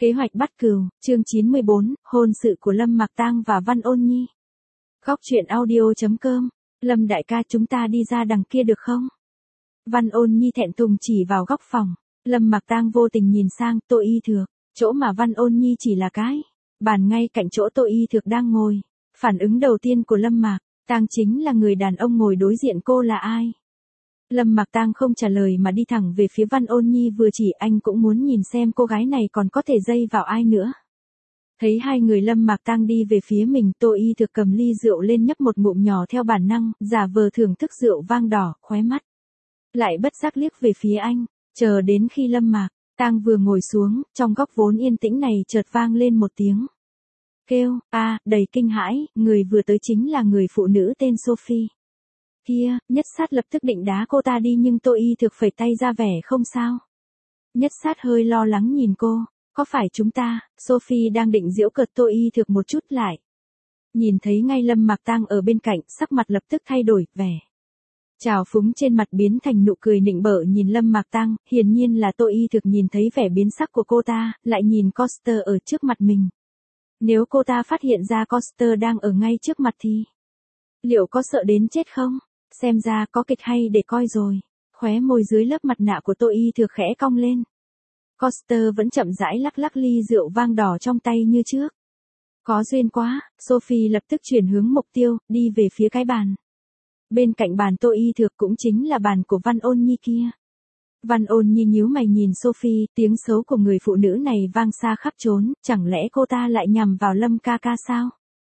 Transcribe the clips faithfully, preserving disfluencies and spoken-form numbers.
Kế hoạch bắt cừu, chương chín mươi bốn, hôn sự của Lâm Mạc Tang và Văn Ôn Nhi. Góc truyện audio chấm com, Lâm đại ca chúng ta đi ra đằng kia được không? Văn Ôn Nhi thẹn thùng chỉ vào góc phòng, Lâm Mạc Tang vô tình nhìn sang Tô Y Thược, chỗ mà Văn Ôn Nhi chỉ là cái bàn ngay cạnh chỗ Tô Y Thược đang ngồi. Phản ứng đầu tiên của Lâm Mạc Tang chính là người đàn ông ngồi đối diện cô là ai? Lâm Mạc Tang không trả lời mà đi thẳng về phía Văn Ôn Nhi, vừa chỉ anh cũng muốn nhìn xem cô gái này còn có thể dây vào ai nữa. Thấy hai người Lâm Mạc Tang đi về phía mình, Tô Y Thược cầm ly rượu lên nhấp một ngụm nhỏ theo bản năng, giả vờ thưởng thức rượu vang đỏ, khóe mắt lại bất giác liếc về phía anh, chờ đến khi Lâm Mạc Tang vừa ngồi xuống, trong góc vốn yên tĩnh này chợt vang lên một tiếng kêu, a, đầy kinh hãi, người vừa tới chính là người phụ nữ tên Sophie. Kia, Nhất Sát lập tức định đá cô ta đi nhưng Tô Y Thược phẩy tay ra vẻ không sao. Nhất Sát hơi lo lắng nhìn cô, có phải chúng ta? Sophie đang định giễu cợt Tô Y Thược một chút lại. Nhìn thấy ngay Lâm Mạc Tang ở bên cạnh, sắc mặt lập tức thay đổi, vẻ trào phúng trên mặt biến thành nụ cười nịnh bợ nhìn Lâm Mạc Tang, hiển nhiên là Tô Y Thược nhìn thấy vẻ biến sắc của cô ta, lại nhìn Coster ở trước mặt mình. Nếu cô ta phát hiện ra Coster đang ở ngay trước mặt thì liệu có sợ đến chết không? Xem ra có kịch hay để coi rồi. Khóe môi dưới lớp mặt nạ của Tô Y Thược khẽ cong lên. Coster vẫn chậm rãi lắc lắc ly rượu vang đỏ trong tay như trước. Có duyên quá, Sophie lập tức chuyển hướng mục tiêu, đi về phía cái bàn. Bên cạnh bàn Tô Y Thược cũng chính là bàn của Văn Ôn Nhi kia. Văn Ôn Nhi nhíu mày nhìn Sophie, tiếng xấu của người phụ nữ này vang xa khắp trốn, chẳng lẽ cô ta lại nhằm vào Lâm ca ca sao?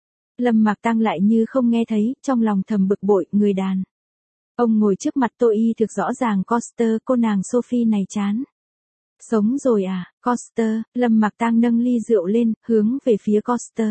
Lâm Mạc Tang lại như không nghe thấy, trong lòng thầm bực bội, người đàn ông ngồi trước mặt Tô Y Thược rõ ràng Coster, cô nàng Sophie này chán sống rồi à? Coster, Lâm Mạc Tang nâng ly rượu lên, hướng về phía Coster.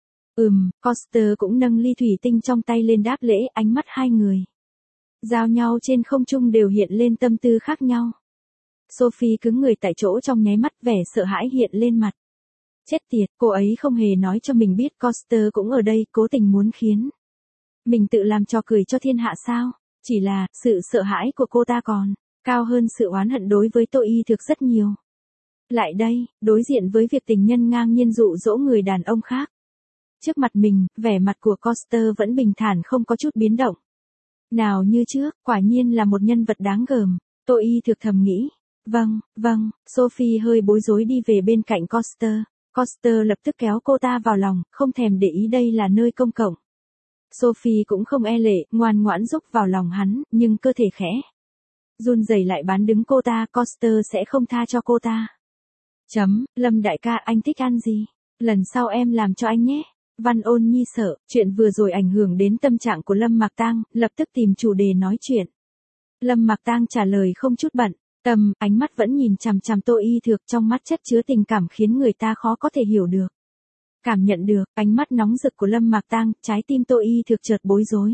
Ừm, Coster cũng nâng ly thủy tinh trong tay lên đáp lễ, ánh mắt hai người giao nhau trên không trung đều hiện lên tâm tư khác nhau. Sophie cứng người tại chỗ trong nháy mắt, vẻ sợ hãi hiện lên mặt. Chết tiệt, cô ấy không hề nói cho mình biết Coster cũng ở đây, cố tình muốn khiến mình tự làm trò cười cho thiên hạ sao? Chỉ là, sự sợ hãi của cô ta còn cao hơn sự oán hận đối với Tô Y Thược rất nhiều. Lại đây, đối diện với việc tình nhân ngang nhiên dụ dỗ người đàn ông khác trước mặt mình, vẻ mặt của Coster vẫn bình thản không có chút biến động nào như trước, quả nhiên là một nhân vật đáng gờm. Tô Y Thược thầm nghĩ. Vâng, vâng, Sophie hơi bối rối đi về bên cạnh Coster. Coster lập tức kéo cô ta vào lòng, không thèm để ý đây là nơi công cộng. Sophie cũng không e lệ, ngoan ngoãn rúc vào lòng hắn, nhưng cơ thể khẽ run rẩy lại bán đứng cô ta, Coster sẽ không tha cho cô ta. Chấm, Lâm đại ca, anh thích ăn gì? Lần sau em làm cho anh nhé. Văn Ôn Nhi sợ, chuyện vừa rồi ảnh hưởng đến tâm trạng của Lâm Mạc Tang, lập tức tìm chủ đề nói chuyện. Lâm Mạc Tang trả lời không chút bận tâm, ánh mắt vẫn nhìn chằm chằm Tô Y Thược, trong mắt chất chứa tình cảm khiến người ta khó có thể hiểu được. Cảm nhận được ánh mắt nóng rực của Lâm Mạc Tang, trái tim Tô Y Thược chợt bối rối.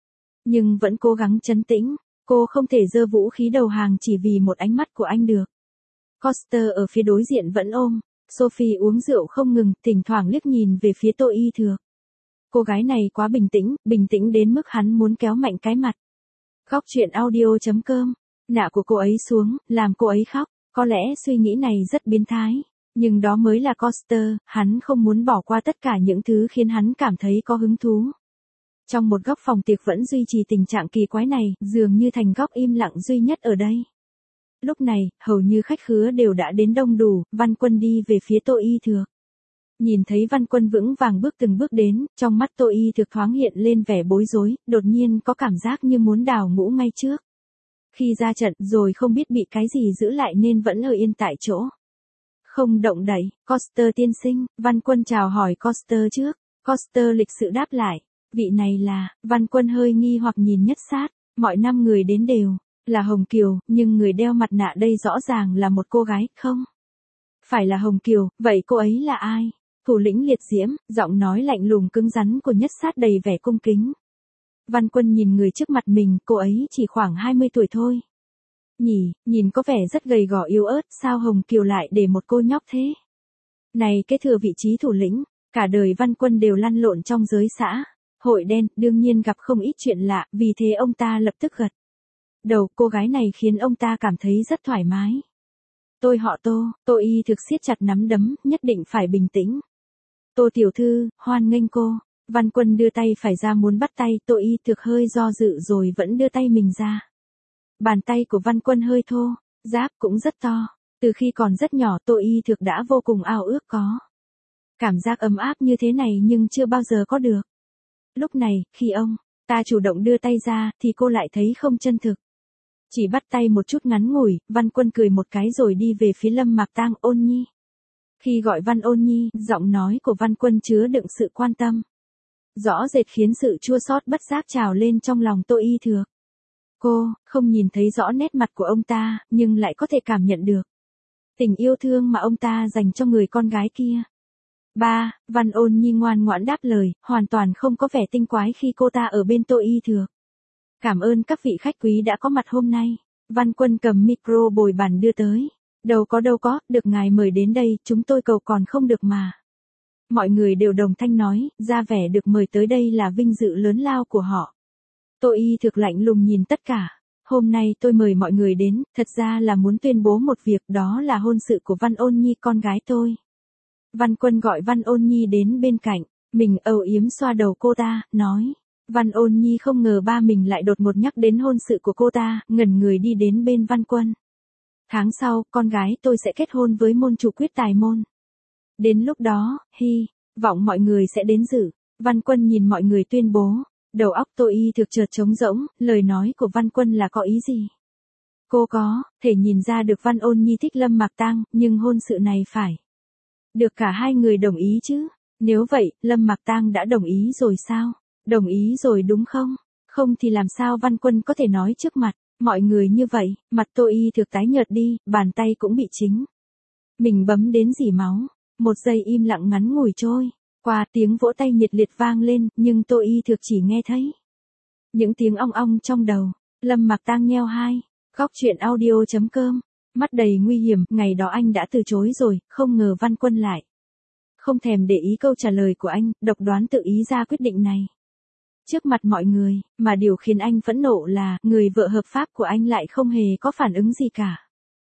Nhưng vẫn cố gắng trấn tĩnh, cô không thể giơ vũ khí đầu hàng chỉ vì một ánh mắt của anh được. Coster ở phía đối diện vẫn ôm Sophie uống rượu không ngừng, thỉnh thoảng liếc nhìn về phía Tô Y Thược. Cô gái này quá bình tĩnh, bình tĩnh đến mức hắn muốn kéo mạnh cái mặt. Góc truyện audio chấm com, nạ của cô ấy xuống, làm cô ấy khóc. Có lẽ suy nghĩ này rất biến thái, nhưng đó mới là Coster, hắn không muốn bỏ qua tất cả những thứ khiến hắn cảm thấy có hứng thú. Trong một góc phòng tiệc vẫn duy trì tình trạng kỳ quái này, dường như thành góc im lặng duy nhất ở đây. Lúc này, hầu như khách khứa đều đã đến đông đủ, Văn Quân đi về phía Tô Y Thược. Nhìn thấy Văn Quân vững vàng bước từng bước đến, trong mắt Tô Y Thược thoáng hiện lên vẻ bối rối, đột nhiên có cảm giác như muốn đào ngũ ngay trước. Khi ra trận rồi không biết bị cái gì giữ lại nên vẫn ở yên tại chỗ. Không động đậy, Coster tiên sinh, Văn Quân chào hỏi Coster trước. Coster lịch sự đáp lại, vị này là, Văn Quân hơi nghi hoặc nhìn Nhất Sát, mọi năm người đến đều là Hồng Kiều, nhưng người đeo mặt nạ đây rõ ràng là một cô gái, không? Phải là Hồng Kiều, vậy cô ấy là ai? Thủ lĩnh liệt diễm, giọng nói lạnh lùng cứng rắn của Nhất Sát đầy vẻ cung kính. Văn Quân nhìn người trước mặt mình, cô ấy chỉ khoảng hai mươi tuổi thôi. Nhỉ, nhìn có vẻ rất gầy gò yếu ớt, sao Hồng Kiều lại để một cô nhóc thế? Này kế thừa vị trí thủ lĩnh, cả đời Văn Quân đều lăn lộn trong giới xã hội đen, đương nhiên gặp không ít chuyện lạ, vì thế ông ta lập tức gật đầu, cô gái này khiến ông ta cảm thấy rất thoải mái. Tôi họ Tô, Tô Y thực siết chặt nắm đấm, nhất định phải bình tĩnh. Tô tiểu thư, hoan nghênh cô. Văn Quân đưa tay phải ra muốn bắt tay, Tô Y thực hơi do dự rồi vẫn đưa tay mình ra. Bàn tay của Văn Quân hơi thô, giáp cũng rất to. Từ khi còn rất nhỏ Tô Y thực đã vô cùng ao ước có. Cảm giác ấm áp như thế này nhưng chưa bao giờ có được. Lúc này, khi ông ta chủ động đưa tay ra, thì cô lại thấy không chân thực. Chỉ bắt tay một chút ngắn ngủi, Văn Quân cười một cái rồi đi về phía Lâm Mạc Tang. Ôn Nhi. Khi gọi Văn Ôn Nhi, giọng nói của Văn Quân chứa đựng sự quan tâm. Rõ rệt khiến sự chua xót bất giác trào lên trong lòng Tô Y Thược. Cô, không nhìn thấy rõ nét mặt của ông ta, nhưng lại có thể cảm nhận được tình yêu thương mà ông ta dành cho người con gái kia. Ba, Văn Ôn Nhi ngoan ngoãn đáp lời, hoàn toàn không có vẻ tinh quái khi cô ta ở bên Tô Y Thược. Cảm ơn các vị khách quý đã có mặt hôm nay. Văn Quân cầm micro bồi bàn đưa tới. Đâu có đâu có, được ngài mời đến đây, chúng tôi cầu còn không được mà. Mọi người đều đồng thanh nói, ra vẻ được mời tới đây là vinh dự lớn lao của họ. Tô Y Thực lạnh lùng nhìn tất cả. Hôm nay tôi mời mọi người đến, thật ra là muốn tuyên bố một việc, đó là hôn sự của Văn Ôn Nhi con gái tôi. Văn Quân gọi Văn Ôn Nhi đến bên cạnh, mình âu yếm xoa đầu cô ta, nói. Văn Ôn Nhi không ngờ ba mình lại đột ngột nhắc đến hôn sự của cô ta, ngẩn người đi đến bên Văn Quân. Tháng sau, con gái tôi sẽ kết hôn với môn chủ Quyết Tài Môn. Đến lúc đó, hy vọng mọi người sẽ đến dự. Văn Quân nhìn mọi người tuyên bố. Đầu óc Tô Y Thực chợt trống rỗng, lời nói của Văn Quân là có ý gì? Cô có thể nhìn ra được Văn Ôn Nhi thích Lâm Mạc Tang, nhưng hôn sự này phải được cả hai người đồng ý chứ. Nếu vậy, Lâm Mạc Tang đã đồng ý rồi sao? Đồng ý rồi đúng không? Không thì làm sao Văn Quân có thể nói trước mặt mọi người như vậy? Mặt Tô Y Thực tái nhợt đi, bàn tay cũng bị chính mình bấm đến rỉ máu. Một giây im lặng ngắn ngủi trôi qua, tiếng vỗ tay nhiệt liệt vang lên, nhưng Tô Y Thực chỉ nghe thấy những tiếng ong ong trong đầu. Lâm Mạc Tang nheo hai. Góc truyện audio chấm com. Mắt đầy nguy hiểm, ngày đó anh đã từ chối rồi, không ngờ Văn Quân lại không thèm để ý câu trả lời của anh, độc đoán tự ý ra quyết định này. Trước mặt mọi người, mà điều khiến anh phẫn nộ là, người vợ hợp pháp của anh lại không hề có phản ứng gì cả.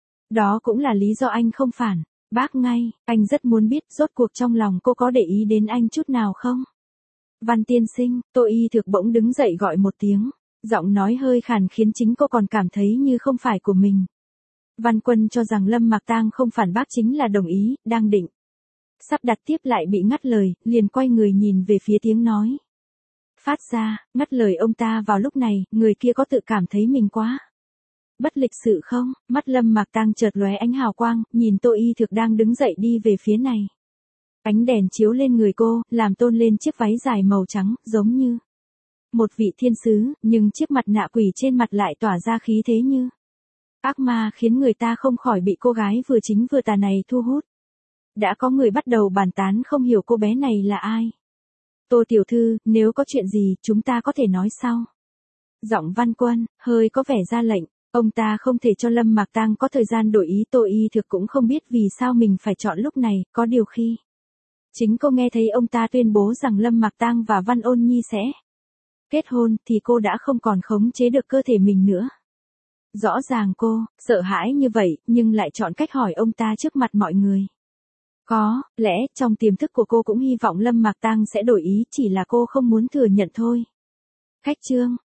Đó cũng là lý do anh không phản bác ngay, anh rất muốn biết, rốt cuộc trong lòng cô có để ý đến anh chút nào không? Văn tiên sinh, Tô Y Thực bỗng đứng dậy gọi một tiếng, giọng nói hơi khàn khiến chính cô còn cảm thấy như không phải của mình. Văn Quân cho rằng Lâm Mạc Tang không phản bác chính là đồng ý, đang định sắp đặt tiếp lại bị ngắt lời, liền quay người nhìn về phía tiếng nói phát ra, ngắt lời ông ta vào lúc này, người kia có tự cảm thấy mình quá bất lịch sự không? Mắt Lâm Mạc Tang chợt lóe ánh hào quang, nhìn Tô Y Thực đang đứng dậy đi về phía này. Ánh đèn chiếu lên người cô, làm tôn lên chiếc váy dài màu trắng, giống như một vị thiên sứ, nhưng chiếc mặt nạ quỷ trên mặt lại tỏa ra khí thế như ác ma, khiến người ta không khỏi bị cô gái vừa chính vừa tà này thu hút. Đã có người bắt đầu bàn tán không hiểu cô bé này là ai. Tô tiểu thư, nếu có chuyện gì, chúng ta có thể nói sau. Giọng Văn Quân hơi có vẻ ra lệnh. Ông ta không thể cho Lâm Mạc Tang có thời gian đổi ý. Tô Y Thực cũng không biết vì sao mình phải chọn lúc này, có điều khi chính cô nghe thấy ông ta tuyên bố rằng Lâm Mạc Tang và Văn Ôn Nhi sẽ kết hôn, thì cô đã không còn khống chế được cơ thể mình nữa. Rõ ràng cô sợ hãi như vậy, nhưng lại chọn cách hỏi ông ta trước mặt mọi người. Có lẽ trong tiềm thức của cô cũng hy vọng Lâm Mạc Tang sẽ đổi ý, chỉ là cô không muốn thừa nhận thôi. Khách trương